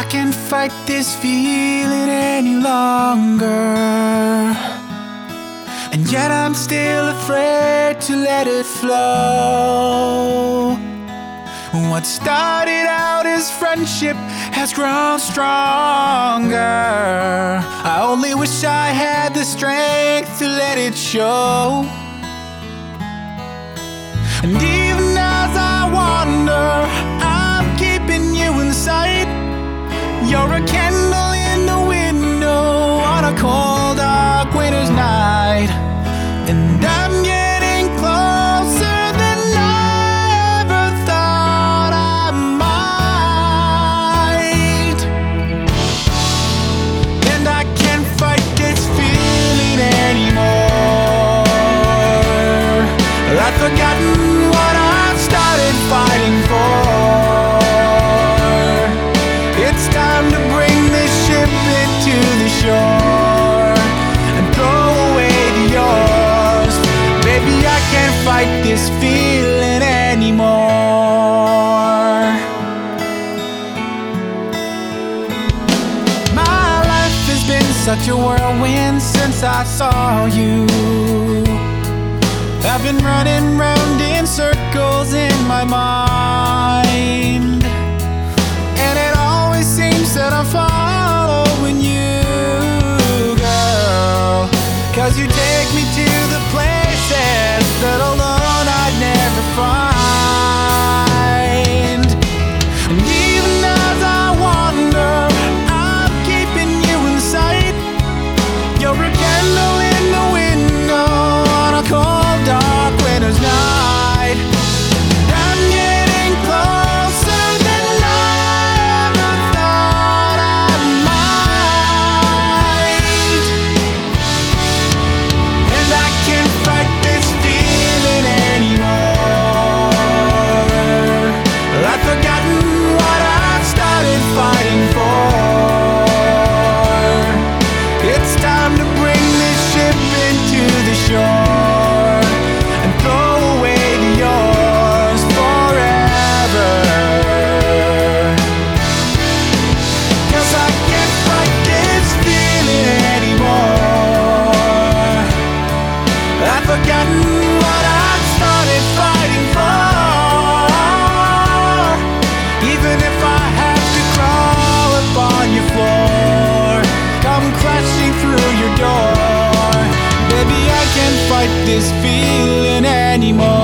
I can't fight this feeling any longer, and yet I'm still afraid to let it flow. What started out as friendship has grown stronger. I only wish I had the strength to let it show. And even as I wander, I'm keeping you in sight. You're a candle in the window on a cold, dark winter's night. And I'm getting closer than I ever thought I might. And I can't fight this feeling anymore. I've forgotten what I've started fighting for. It's time to bring this ship into the shore and throw away the yours. Baby, I can't fight this feeling anymore. My life has been such a whirlwind since I saw you. I've been running round in circles in my mind, and it always seems that I'm following you, girl. 'Cause you take me to the places that alone I'd never find. And even as I wander, I'm keeping you in sight. You're a candle in the window on a cold, dark winter's night. I'm getting closer than I ever thought I might. And I can't fight this feeling anymore. I've forgotten what I've started fighting for. It's time to bring this ship into the shore and throw away the yours forever. 'Cause I can't fight this feeling anymore. I've forgotten what I've started fighting for. Even if I have to crawl upon your floor, come crashing through your door. Baby, I can't fight this feeling anymore.